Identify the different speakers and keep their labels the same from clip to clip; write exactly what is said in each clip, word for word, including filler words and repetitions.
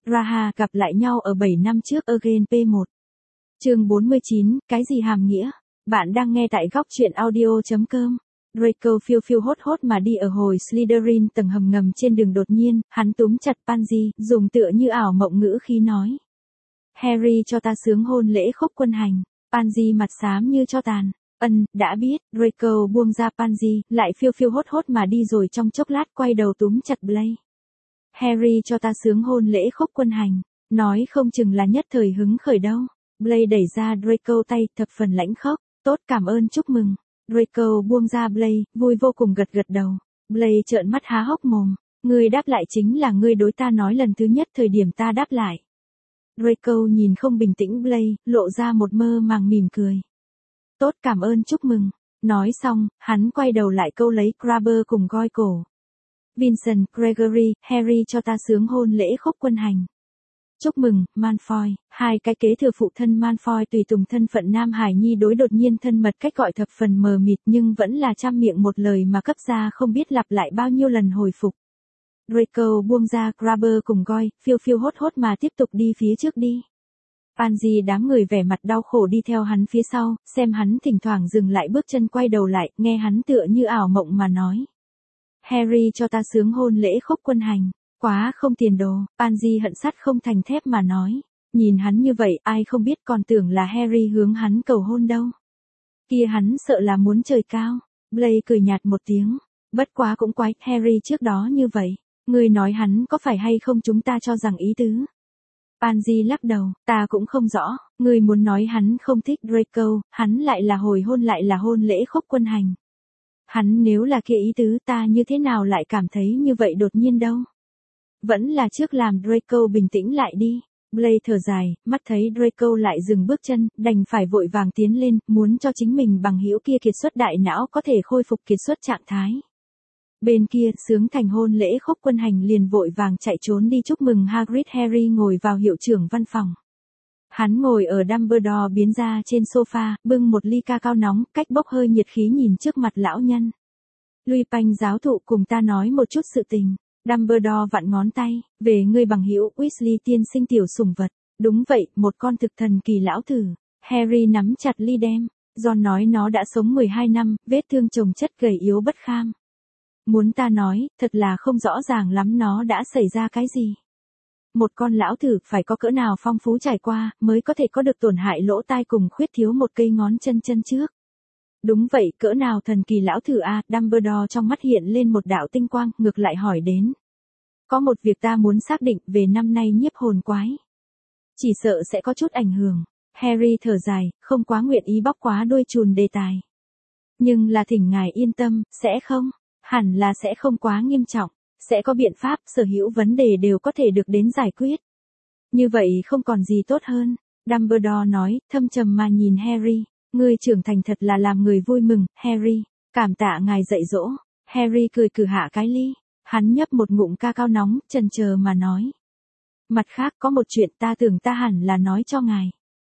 Speaker 1: Raha gặp lại nhau ở bảy năm trước Again P một. Chương bốn mươi chín, cái gì hàm nghĩa? Bạn đang nghe tại góc truyện audio chấm com. Draco phiêu phiêu hốt hốt mà đi ở hồi Slytherin tầng hầm ngầm trên đường, đột nhiên, hắn túm chặt Pansy, dùng tựa như ảo mộng ngữ khí nói. Harry, cho ta sướng hôn lễ khúc quân hành. Pansy mặt xám như tro tàn. Ân, đã biết. Draco buông ra Pansy, lại phiêu phiêu hốt hốt mà đi rồi trong chốc lát quay đầu túm chặt Blaise. Harry, cho ta sướng hôn lễ khúc quân hành. Nói không chừng là nhất thời hứng khởi đâu. Blaise đẩy ra Draco tay, thập phần lãnh khốc. Tốt, cảm ơn, chúc mừng. Draco buông ra Blaise, vui vô cùng gật gật đầu. Blaise trợn mắt há hốc mồm. Ngươi đáp lại chính là ngươi đối ta nói lần thứ nhất thời điểm ta đáp lại. Draco nhìn không bình tĩnh Blaise, lộ ra một mơ màng mỉm cười. Tốt, cảm ơn, chúc mừng. Nói xong, hắn quay đầu lại câu lấy Crabbe cùng goi cổ. Vincent, Gregory, Harry, cho ta sướng hôn lễ khúc quân hành. Chúc mừng, Malfoy. Hai cái kế thừa phụ thân Malfoy tùy tùng thân phận Nam Hải Nhi đối đột nhiên thân mật cách gọi thập phần mờ mịt, nhưng vẫn là trăm miệng một lời mà cấp ra không biết lặp lại bao nhiêu lần hồi phục. Draco buông ra Crabbe cùng goi, phiêu phiêu hốt hốt mà tiếp tục đi phía trước đi. Pansy đám người vẻ mặt đau khổ đi theo hắn phía sau, xem hắn thỉnh thoảng dừng lại bước chân quay đầu lại, nghe hắn tựa như ảo mộng mà nói. Harry, cho ta sướng hôn lễ khúc quân hành. Quá không tiền đồ. Pansy hận sắt không thành thép mà nói. Nhìn hắn như vậy, ai không biết còn tưởng là Harry hướng hắn cầu hôn đâu. Kia hắn sợ là muốn trời cao. Blaise cười nhạt một tiếng. Bất quá cũng quái, Harry trước đó như vậy. Ngươi nói hắn có phải hay không, chúng ta cho rằng ý tứ. Pansy lắc đầu, ta cũng không rõ. Ngươi muốn nói hắn không thích Draco, hắn lại là hồi hôn lại là hôn lễ khúc quân hành. Hắn nếu là kia ý tứ, ta như thế nào lại cảm thấy như vậy đột nhiên đâu. Vẫn là trước làm Draco bình tĩnh lại đi. Blaise thở dài, mắt thấy Draco lại dừng bước chân, đành phải vội vàng tiến lên, muốn cho chính mình bằng hữu kia kiệt xuất đại não có thể khôi phục kiệt xuất trạng thái. Bên kia, sướng thành hôn lễ khúc quân hành liền vội vàng chạy trốn đi chúc mừng Hagrid. Harry ngồi vào hiệu trưởng văn phòng. Hắn ngồi ở Dumbledore biến ra trên sofa, bưng một ly ca cao nóng, cách bốc hơi nhiệt khí nhìn trước mặt lão nhân. Lupin giáo thụ cùng ta nói một chút sự tình. Dumbledore vặn ngón tay, về ngươi bằng hữu Weasley tiên sinh tiểu sủng vật. Đúng vậy, một con thực thần kỳ lão thử. Harry nắm chặt ly đem. John nói nó đã sống mười hai năm, vết thương chồng chất gầy yếu bất kham. Muốn ta nói, thật là không rõ ràng lắm nó đã xảy ra cái gì. Một con lão thử phải có cỡ nào phong phú trải qua, mới có thể có được tổn hại lỗ tai cùng khuyết thiếu một cây ngón chân chân trước. Đúng vậy, cỡ nào thần kỳ lão thử a. Dumbledore trong mắt hiện lên một đạo tinh quang, ngược lại hỏi đến. Có một việc ta muốn xác định về năm nay nhiếp hồn quái. Chỉ sợ sẽ có chút ảnh hưởng. Harry thở dài, không quá nguyện ý bóc quá đuôi chùn đề tài. Nhưng là thỉnh ngài yên tâm, sẽ không. Hẳn là sẽ không quá nghiêm trọng. Sẽ có biện pháp, sở hữu vấn đề đều có thể được đến giải quyết. Như vậy không còn gì tốt hơn. Dumbledore nói, thâm trầm mà nhìn Harry. Ngươi trưởng thành thật là làm người vui mừng, Harry. Cảm tạ ngài dạy dỗ. Harry cười cử hạ cái ly. Hắn nhấp một ngụm ca cao nóng, chần chờ mà nói. Mặt khác có một chuyện ta tưởng ta hẳn là nói cho ngài.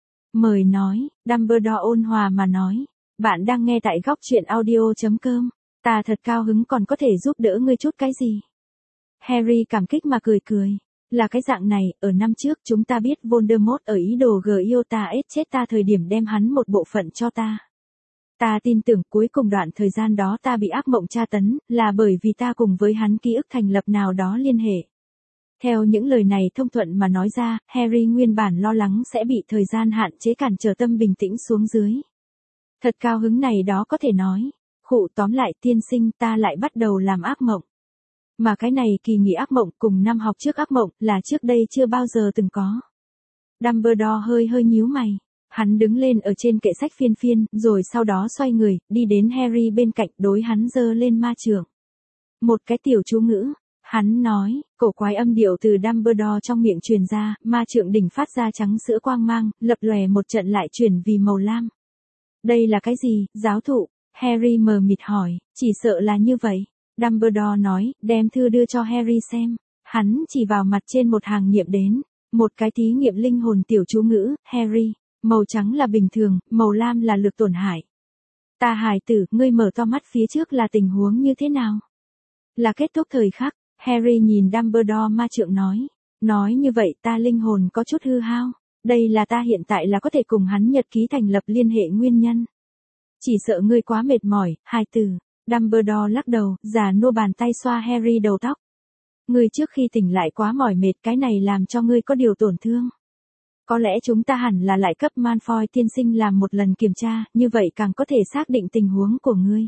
Speaker 1: Mời nói, Dumbledore ôn hòa mà nói. Bạn đang nghe tại góc truyện audio chấm com. Ta thật cao hứng còn có thể giúp đỡ ngươi chút cái gì. Harry cảm kích mà cười cười. Là cái dạng này, ở năm trước chúng ta biết Voldemort ở ý đồ gờ Iota ết chết ta thời điểm đem hắn một bộ phận cho ta. Ta tin tưởng cuối cùng đoạn thời gian đó ta bị ác mộng tra tấn, là bởi vì ta cùng với hắn ký ức thành lập nào đó liên hệ. Theo những lời này thông thuận mà nói ra, Harry nguyên bản lo lắng sẽ bị thời gian hạn chế cản trở tâm bình tĩnh xuống dưới. Thật cao hứng này đó có thể nói. Khụ tóm lại tiên sinh ta lại bắt đầu làm ác mộng. Mà cái này kỳ nghỉ ác mộng cùng năm học trước ác mộng là trước đây chưa bao giờ từng có. Dumbledore hơi hơi nhíu mày. Hắn đứng lên ở trên kệ sách phiên phiên, rồi sau đó xoay người, đi đến Harry bên cạnh đối hắn giơ lên ma chưởng. Một cái tiểu chú ngữ. Hắn nói, cổ quái âm điệu từ Dumbledore trong miệng truyền ra, ma chưởng đỉnh phát ra trắng sữa quang mang, lập lòe một trận lại chuyển vì màu lam. Đây là cái gì, giáo thụ? Harry mờ mịt hỏi, chỉ sợ là như vậy. Dumbledore nói, đem thư đưa cho Harry xem. Hắn chỉ vào mặt trên một hàng nghiệm đến. Một cái thí nghiệm linh hồn tiểu chú ngữ, Harry. Màu trắng là bình thường, màu lam là lực tổn hại. Ta hài tử, ngươi mở to mắt phía trước là tình huống như thế nào? Là kết thúc thời khắc, Harry nhìn Dumbledore ma trượng nói. Nói như vậy ta linh hồn có chút hư hao. Đây là ta hiện tại là có thể cùng hắn nhật ký thành lập liên hệ nguyên nhân. Chỉ sợ ngươi quá mệt mỏi, hai từ. Dumbledore lắc đầu, già nua bàn tay xoa Harry đầu tóc. Ngươi trước khi tỉnh lại quá mỏi mệt, cái này làm cho ngươi có điều tổn thương. Có lẽ chúng ta hẳn là lại cấp Malfoy tiên sinh làm một lần kiểm tra, như vậy càng có thể xác định tình huống của ngươi.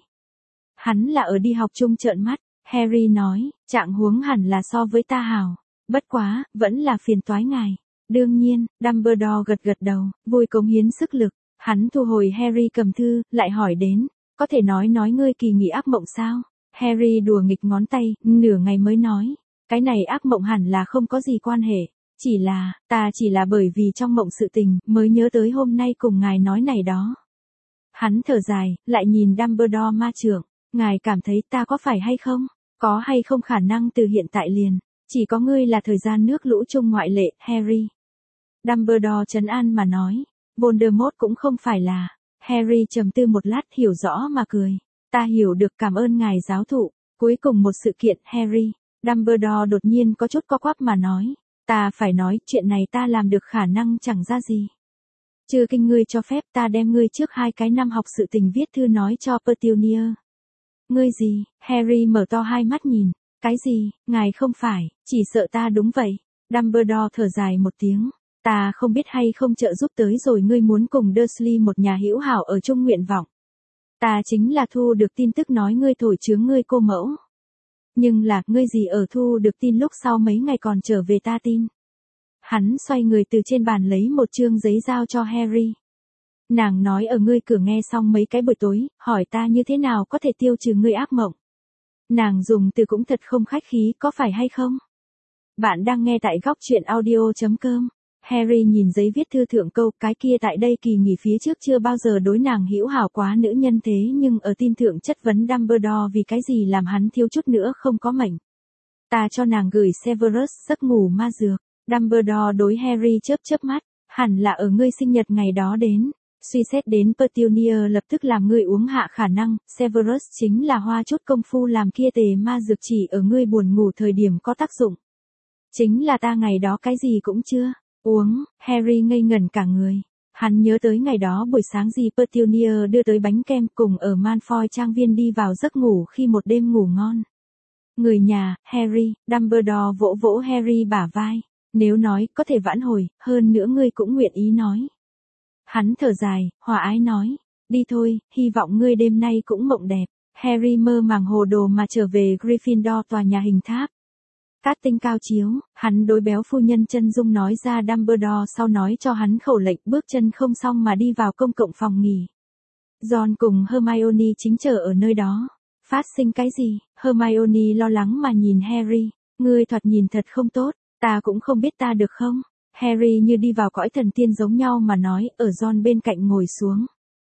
Speaker 1: Hắn là ở đi học chung trợn mắt, Harry nói, trạng huống hẳn là so với ta hảo. Bất quá, vẫn là phiền toái ngài. Đương nhiên, Dumbledore gật gật đầu, vui cống hiến sức lực. Hắn thu hồi Harry cầm thư, lại hỏi đến, có thể nói nói ngươi kỳ nghỉ ác mộng sao? Harry đùa nghịch ngón tay, nửa ngày mới nói, cái này ác mộng hẳn là không có gì quan hệ. Chỉ là, ta chỉ là bởi vì trong mộng sự tình, mới nhớ tới hôm nay cùng ngài nói này đó. Hắn thở dài, lại nhìn Dumbledore ma trưởng, ngài cảm thấy ta có phải hay không? Có hay không khả năng từ hiện tại liền? Chỉ có ngươi là thời gian nước lũ chung ngoại lệ, Harry. Dumbledore trấn an mà nói, Voldemort cũng không phải là. Harry trầm tư một lát hiểu rõ mà cười. Ta hiểu được, cảm ơn ngài giáo thụ. Cuối cùng một sự kiện, Harry. Dumbledore đột nhiên có chút co quắp mà nói. Ta phải nói, chuyện này ta làm được khả năng chẳng ra gì. Trừ kinh ngươi cho phép ta đem ngươi trước hai cái năm học sự tình viết thư nói cho Petunia. Ngươi gì? Harry mở to hai mắt nhìn. Cái gì? Ngài không phải, chỉ sợ ta đúng vậy. Dumbledore thở dài một tiếng. Ta không biết hay không trợ giúp tới rồi ngươi muốn cùng Dursley một nhà hữu hảo ở chung nguyện vọng. Ta chính là thu được tin tức nói ngươi thổi chướng ngươi cô mẫu. Nhưng là, ngươi gì ở thu được tin lúc sau mấy ngày còn trở về ta tin. Hắn xoay người từ trên bàn lấy một chương giấy giao cho Harry. Nàng nói ở ngươi cửa nghe xong mấy cái buổi tối, hỏi ta như thế nào có thể tiêu trừ ngươi ác mộng. Nàng dùng từ cũng thật không khách khí, có phải hay không? Bạn đang nghe tại góc truyện audio.com. Harry nhìn giấy viết thư thượng câu, cái kia tại đây kỳ nghỉ phía trước chưa bao giờ đối nàng hữu hảo quá nữ nhân thế nhưng ở tin thượng chất vấn Dumbledore vì cái gì làm hắn thiếu chút nữa không có mệnh. Ta cho nàng gửi Severus giấc ngủ ma dược. Dumbledore đối Harry chớp chớp mắt, hẳn là ở ngươi sinh nhật ngày đó đến. Suy xét đến Petunia lập tức làm ngươi uống hạ khả năng, Severus chính là hoa chút công phu làm kia tề ma dược chỉ ở ngươi buồn ngủ thời điểm có tác dụng. Chính là ta ngày đó cái gì cũng chưa uống. Harry ngây ngẩn cả người. Hắn nhớ tới ngày đó buổi sáng gì Petunia đưa tới bánh kem cùng ở Malfoy trang viên đi vào giấc ngủ khi một đêm ngủ ngon. Người nhà, Harry, Dumbledore vỗ vỗ Harry bả vai. Nếu nói có thể vãn hồi, hơn nữa ngươi cũng nguyện ý nói. Hắn thở dài, hòa ái nói. Đi thôi, hy vọng ngươi đêm nay cũng mộng đẹp. Harry mơ màng hồ đồ mà trở về Gryffindor tòa nhà hình tháp. Cát tinh cao chiếu, hắn đối béo phu nhân chân dung nói ra Dumbledore sau nói cho hắn khẩu lệnh bước chân không xong mà đi vào công cộng phòng nghỉ. Ron cùng Hermione chính chờ ở nơi đó. Phát sinh cái gì? Hermione lo lắng mà nhìn Harry. Ngươi thoạt nhìn thật không tốt, ta cũng không biết ta được không? Harry như đi vào cõi thần tiên giống nhau mà nói, ở Ron bên cạnh ngồi xuống.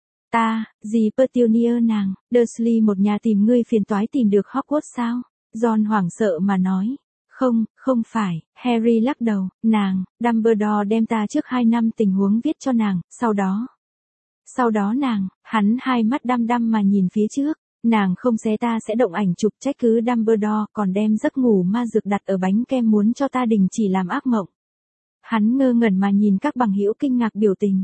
Speaker 1: Ta, gì Petunia nàng, Dursley một nhà tìm ngươi phiền toái tìm được Hogwarts sao? Ron hoảng sợ mà nói. Không, không phải, Harry lắc đầu, nàng, Dumbledore đem ta trước hai năm tình huống viết cho nàng, sau đó. Sau đó nàng, hắn hai mắt đăm đăm mà nhìn phía trước, nàng không xé ta sẽ động ảnh chụp trách cứ Dumbledore, còn đem giấc ngủ ma dược đặt ở bánh kem muốn cho ta đình chỉ làm ác mộng. Hắn ngơ ngẩn mà nhìn các bằng hữu kinh ngạc biểu tình.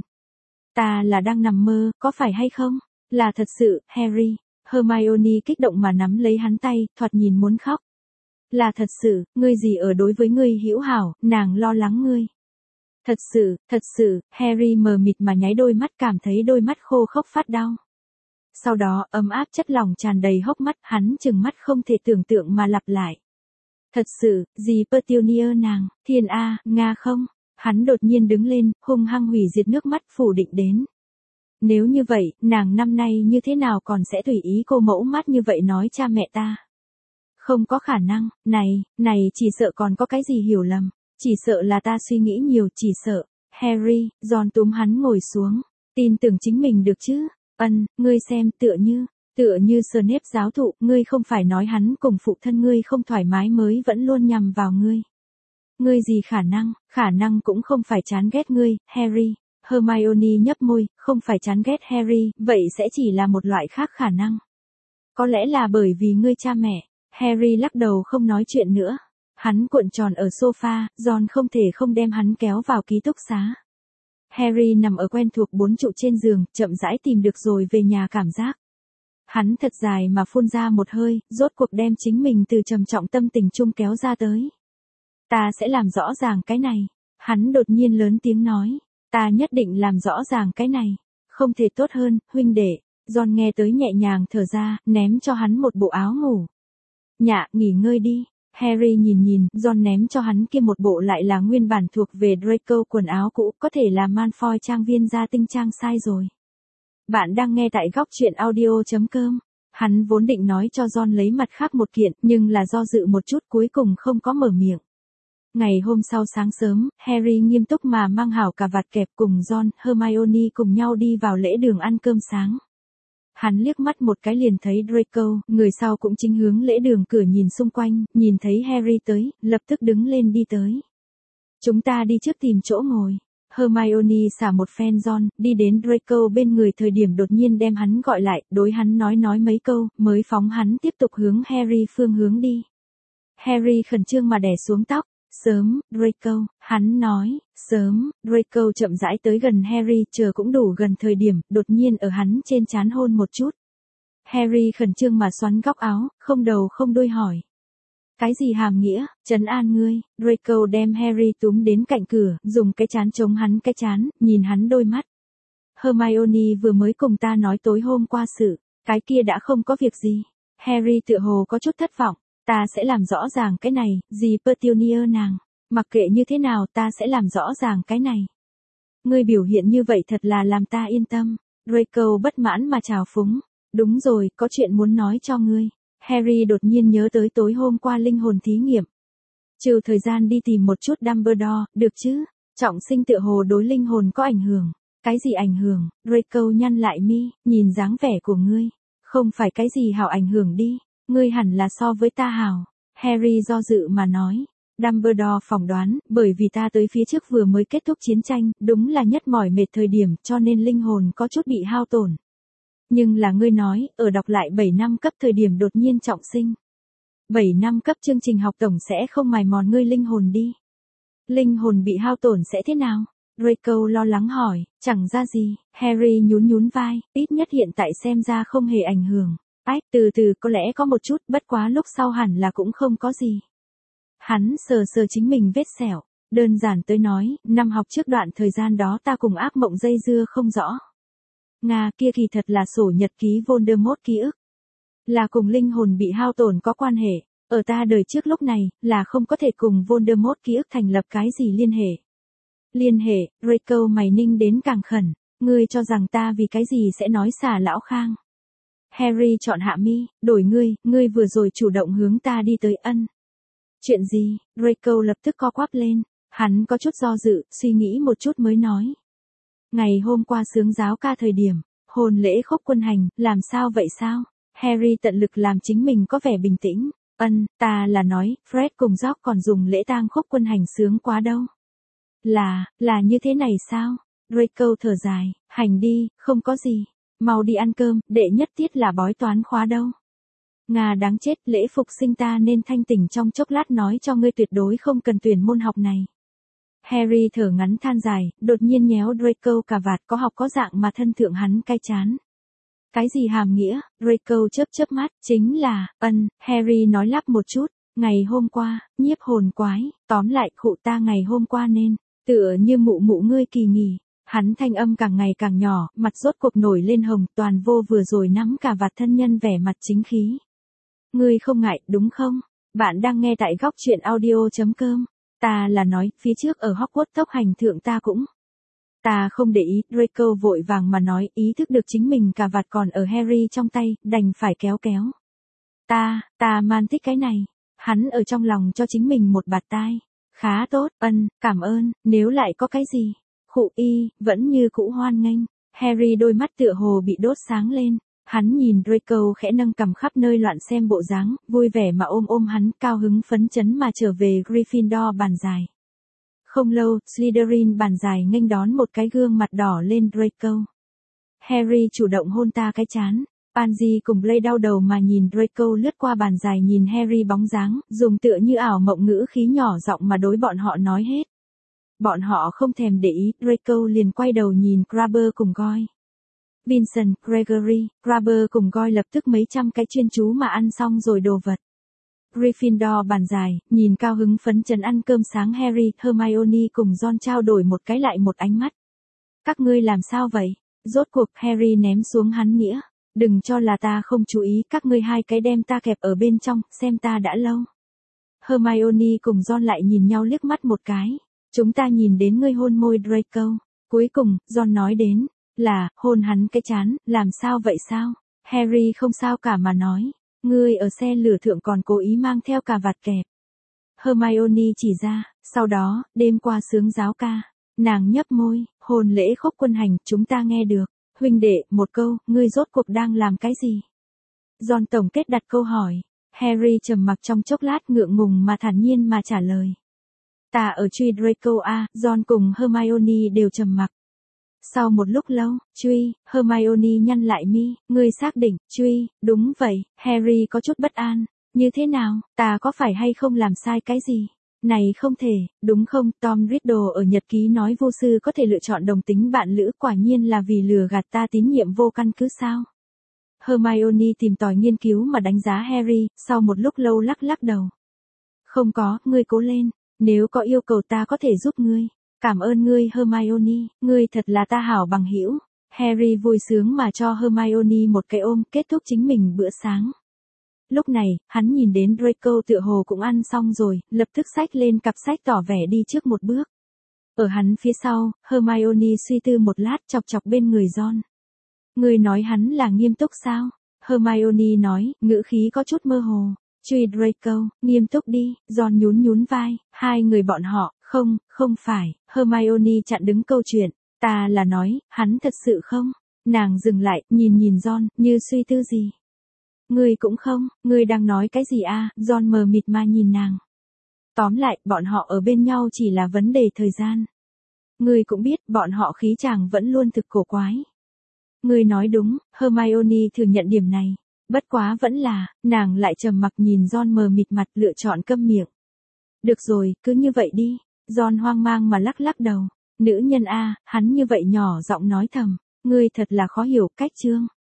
Speaker 1: Ta là đang nằm mơ, có phải hay không? Là thật sự, Harry. Hermione kích động mà nắm lấy hắn tay, thoạt nhìn muốn khóc. Là thật sự, ngươi gì ở đối với ngươi hữu hảo, nàng lo lắng ngươi. Thật sự, thật sự, Harry mờ mịt mà nháy đôi mắt cảm thấy đôi mắt khô khốc phát đau. Sau đó, ấm áp chất lỏng tràn đầy hốc mắt, hắn chừng mắt không thể tưởng tượng mà lặp lại. Thật sự, gì Petunia nàng, thiên A, Nga không? Hắn đột nhiên đứng lên, hung hăng hủy diệt nước mắt phủ định đến. Nếu như vậy, nàng năm nay như thế nào còn sẽ tùy ý cô mẫu mắt như vậy nói cha mẹ ta? Không có khả năng, này, này chỉ sợ còn có cái gì hiểu lầm, chỉ sợ là ta suy nghĩ nhiều, chỉ sợ. Harry, Ron túm hắn ngồi xuống, tin tưởng chính mình được chứ? Ân, ngươi xem, tựa như, tựa như Snape giáo thụ, ngươi không phải nói hắn cùng phụ thân ngươi không thoải mái mới vẫn luôn nhằm vào ngươi. Ngươi gì khả năng, khả năng cũng không phải chán ghét ngươi, Harry. Hermione nhấp môi, không phải chán ghét Harry, vậy sẽ chỉ là một loại khác khả năng. Có lẽ là bởi vì ngươi cha mẹ. Harry lắc đầu không nói chuyện nữa. Hắn cuộn tròn ở sofa, Ron không thể không đem hắn kéo vào ký túc xá. Harry nằm ở quen thuộc bốn trụ trên giường, chậm rãi tìm được rồi về nhà cảm giác. Hắn thật dài mà phun ra một hơi, rốt cuộc đem chính mình từ trầm trọng tâm tình chung kéo ra tới. Ta sẽ làm rõ ràng cái này. Hắn đột nhiên lớn tiếng nói. Ta nhất định làm rõ ràng cái này. Không thể tốt hơn, huynh đệ. John nghe tới nhẹ nhàng thở ra, ném cho hắn một bộ áo ngủ. Nhạ, nghỉ ngơi đi. Harry nhìn nhìn, John ném cho hắn kia một bộ lại là nguyên bản thuộc về Draco quần áo cũ, có thể là Malfoy trang viên gia tinh trang sai rồi. Bạn đang nghe tại góc truyện audio chấm com. Hắn vốn định nói cho John lấy mặt khác một kiện, nhưng là do dự một chút cuối cùng không có mở miệng. Ngày hôm sau sáng sớm, Harry nghiêm túc mà mang hảo cà vạt kẹp cùng Ron, Hermione cùng nhau đi vào lễ đường ăn cơm sáng. Hắn liếc mắt một cái liền thấy Draco, người sau cũng chính hướng lễ đường cửa nhìn xung quanh, nhìn thấy Harry tới, lập tức đứng lên đi tới. Chúng ta đi trước tìm chỗ ngồi. Hermione xả một phen Ron, đi đến Draco bên người thời điểm đột nhiên đem hắn gọi lại, đối hắn nói nói mấy câu, mới phóng hắn tiếp tục hướng Harry phương hướng đi. Harry khẩn trương mà đè xuống tóc. Sớm, Draco, hắn nói, sớm, Draco chậm rãi tới gần Harry, chờ cũng đủ gần thời điểm, đột nhiên ở hắn trên trán hôn một chút. Harry khẩn trương mà xoắn góc áo, không đầu không đuôi hỏi. Cái gì hàm nghĩa, trấn an ngươi, Draco đem Harry túm đến cạnh cửa, dùng cái trán chống hắn cái trán, nhìn hắn đôi mắt. Hermione vừa mới cùng ta nói tối hôm qua sự, cái kia đã không có việc gì. Harry tựa hồ có chút thất vọng. Ta sẽ làm rõ ràng cái này, dì Petunia nàng. Mặc kệ như thế nào ta sẽ làm rõ ràng cái này. Ngươi biểu hiện như vậy thật là làm ta yên tâm. Draco bất mãn mà trào phúng. Đúng rồi, có chuyện muốn nói cho ngươi. Harry đột nhiên nhớ tới tối hôm qua linh hồn thí nghiệm. Trừ thời gian đi tìm một chút Dumbledore, được chứ? Trọng sinh tựa hồ đối linh hồn có ảnh hưởng. Cái gì ảnh hưởng? Draco nhăn lại mi, nhìn dáng vẻ của ngươi. Không phải cái gì hảo ảnh hưởng đi. Ngươi hẳn là so với ta hảo. Harry do dự mà nói. Dumbledore phỏng đoán, bởi vì ta tới phía trước vừa mới kết thúc chiến tranh, đúng là nhất mỏi mệt thời điểm, cho nên linh hồn có chút bị hao tổn. Nhưng là ngươi nói, ở đọc lại bảy năm cấp thời điểm đột nhiên trọng sinh. bảy năm cấp chương trình học tổng sẽ không mài mòn ngươi linh hồn đi. Linh hồn bị hao tổn sẽ thế nào? Draco lo lắng hỏi, chẳng ra gì. Harry nhún nhún vai, ít nhất hiện tại xem ra không hề ảnh hưởng. Ách, từ từ có lẽ có một chút, bất quá lúc sau hẳn là cũng không có gì. Hắn sờ sờ chính mình vết sẹo, đơn giản tới nói, năm học trước đoạn thời gian đó ta cùng ác mộng dây dưa không rõ. Nga kia kỳ thật là sổ nhật ký Voldemort ký ức. Là cùng linh hồn bị hao tổn có quan hệ, ở ta đời trước lúc này, là không có thể cùng Voldemort ký ức thành lập cái gì liên hệ. Liên hệ, Draco mày ninh đến càng khẩn, ngươi cho rằng ta vì cái gì sẽ nói xả lão Khang. Harry chọn hạ mi, đổi ngươi, ngươi vừa rồi chủ động hướng ta đi tới ân. Chuyện gì? Draco lập tức co quắp lên, hắn có chút do dự, suy nghĩ một chút mới nói. Ngày hôm qua sướng giáo ca thời điểm, hôn lễ khúc quân hành, làm sao vậy sao? Harry tận lực làm chính mình có vẻ bình tĩnh, ân, ta là nói, Fred cùng George còn dùng lễ tang khúc quân hành sướng quá đâu. Là, là như thế này sao? Draco thở dài, hành đi, không có gì. Mau đi ăn cơm, đệ nhất tiết là bói toán khóa đâu. Nga đáng chết, lễ phục sinh ta nên thanh tỉnh trong chốc lát nói cho ngươi tuyệt đối không cần tuyển môn học này. Harry thở ngắn than dài, đột nhiên nhéo Draco cà vạt có học có dạng mà thân thượng hắn cay chán. Cái gì hàm nghĩa? Draco chớp chớp mắt, chính là, ân, Harry nói lắp một chút, ngày hôm qua, nhiếp hồn quái, tóm lại khụ ta ngày hôm qua nên, tựa như mụ mụ ngươi kỳ nghỉ. Hắn thanh âm càng ngày càng nhỏ, mặt rốt cuộc nổi lên hồng, toàn vô vừa rồi nắm cả vạt thân nhân vẻ mặt chính khí. Ngươi không ngại, đúng không? Bạn đang nghe tại góc truyện audio chấm com. Ta là nói, phía trước ở Hogwarts tốc hành thượng ta cũng. Ta không để ý, Draco vội vàng mà nói, ý thức được chính mình cả vạt còn ở Harry trong tay, đành phải kéo kéo. Ta, ta man thích cái này. Hắn ở trong lòng cho chính mình một bạt tai. Khá tốt, ân, cảm ơn, nếu lại có cái gì. Khụ y, vẫn như cũ hoan nghênh. Harry đôi mắt tựa hồ bị đốt sáng lên. Hắn nhìn Draco khẽ nâng cằm khắp nơi loạn xem bộ dáng, vui vẻ mà ôm ôm hắn, cao hứng phấn chấn mà trở về Gryffindor bàn dài. Không lâu, Slytherin bàn dài nghênh đón một cái gương mặt đỏ lên Draco. Harry chủ động hôn ta cái trán. Pansy cùng Blair đau đầu mà nhìn Draco lướt qua bàn dài nhìn Harry bóng dáng, dùng tựa như ảo mộng ngữ khí nhỏ giọng mà đối bọn họ nói hết. Bọn họ không thèm để ý, Draco liền quay đầu nhìn Crabber cùng Goyle. Vincent, Gregory, Crabber cùng Goyle lập tức mấy trăm cái chuyên chú mà ăn xong rồi đồ vật. Gryffindor bàn dài, nhìn cao hứng phấn chấn ăn cơm sáng Harry, Hermione cùng Ron trao đổi một cái lại một ánh mắt. Các ngươi làm sao vậy? Rốt cuộc Harry ném xuống hắn nghĩa. Đừng cho là ta không chú ý, các ngươi hai cái đem ta kẹp ở bên trong, xem ta đã lâu. Hermione cùng Ron lại nhìn nhau liếc mắt một cái. Chúng ta nhìn đến ngươi hôn môi Draco. Cuối cùng, Ron nói đến, là, hôn hắn cái chán, làm sao vậy sao? Harry không sao cả mà nói, ngươi ở xe lửa thượng còn cố ý mang theo cà vạt kẹp. Hermione chỉ ra, sau đó, đêm qua sướng giáo ca. Nàng nhấp môi, hôn lễ khúc quân hành, chúng ta nghe được. Huynh đệ, một câu, ngươi rốt cuộc đang làm cái gì? Ron tổng kết đặt câu hỏi. Harry trầm mặc trong chốc lát ngượng ngùng mà thản nhiên mà trả lời. Ta ở truy Draco a, Ron cùng Hermione đều trầm mặc. Sau một lúc lâu, truy, Hermione nhăn lại mi, ngươi xác định, truy, đúng vậy, Harry có chút bất an. Như thế nào, ta có phải hay không làm sai cái gì? Này không thể, đúng không? Tom Riddle ở nhật ký nói vô sư có thể lựa chọn đồng tính bạn lữ, quả nhiên là vì lừa gạt ta tín nhiệm vô căn cứ sao? Hermione tìm tòi nghiên cứu mà đánh giá Harry, sau một lúc lâu lắc lắc đầu. Không có, ngươi cố lên, nếu có yêu cầu ta có thể giúp ngươi. Cảm ơn ngươi Hermione, ngươi thật là ta hảo bằng hữu. Harry vui sướng mà cho Hermione một cái ôm, kết thúc chính mình bữa sáng. Lúc này, hắn nhìn đến Draco tựa hồ cũng ăn xong rồi, lập tức xách lên cặp sách tỏ vẻ đi trước một bước. Ở hắn phía sau, Hermione suy tư một lát chọc chọc bên người Ron. Người nói hắn là nghiêm túc sao? Hermione nói, ngữ khí có chút mơ hồ. Truy Draco, nghiêm túc đi, Ron nhún nhún vai, hai người bọn họ, không, không phải, Hermione chặn đứng câu chuyện, ta là nói, hắn thật sự không? Nàng dừng lại, nhìn nhìn Ron, như suy tư gì. Ngươi cũng không, ngươi đang nói cái gì a? Ron mờ mịt mà nhìn nàng. Tóm lại, bọn họ ở bên nhau chỉ là vấn đề thời gian. Ngươi cũng biết, bọn họ khí chàng vẫn luôn thực cổ quái. Ngươi nói đúng, Hermione thừa nhận điểm này. Bất quá vẫn là, nàng lại trầm mặc nhìn Ron mờ mịt mặt lựa chọn câm miệng. Được rồi, cứ như vậy đi. Ron hoang mang mà lắc lắc đầu. Nữ nhân a, hắn như vậy nhỏ giọng nói thầm. Ngươi thật là khó hiểu, cách chương.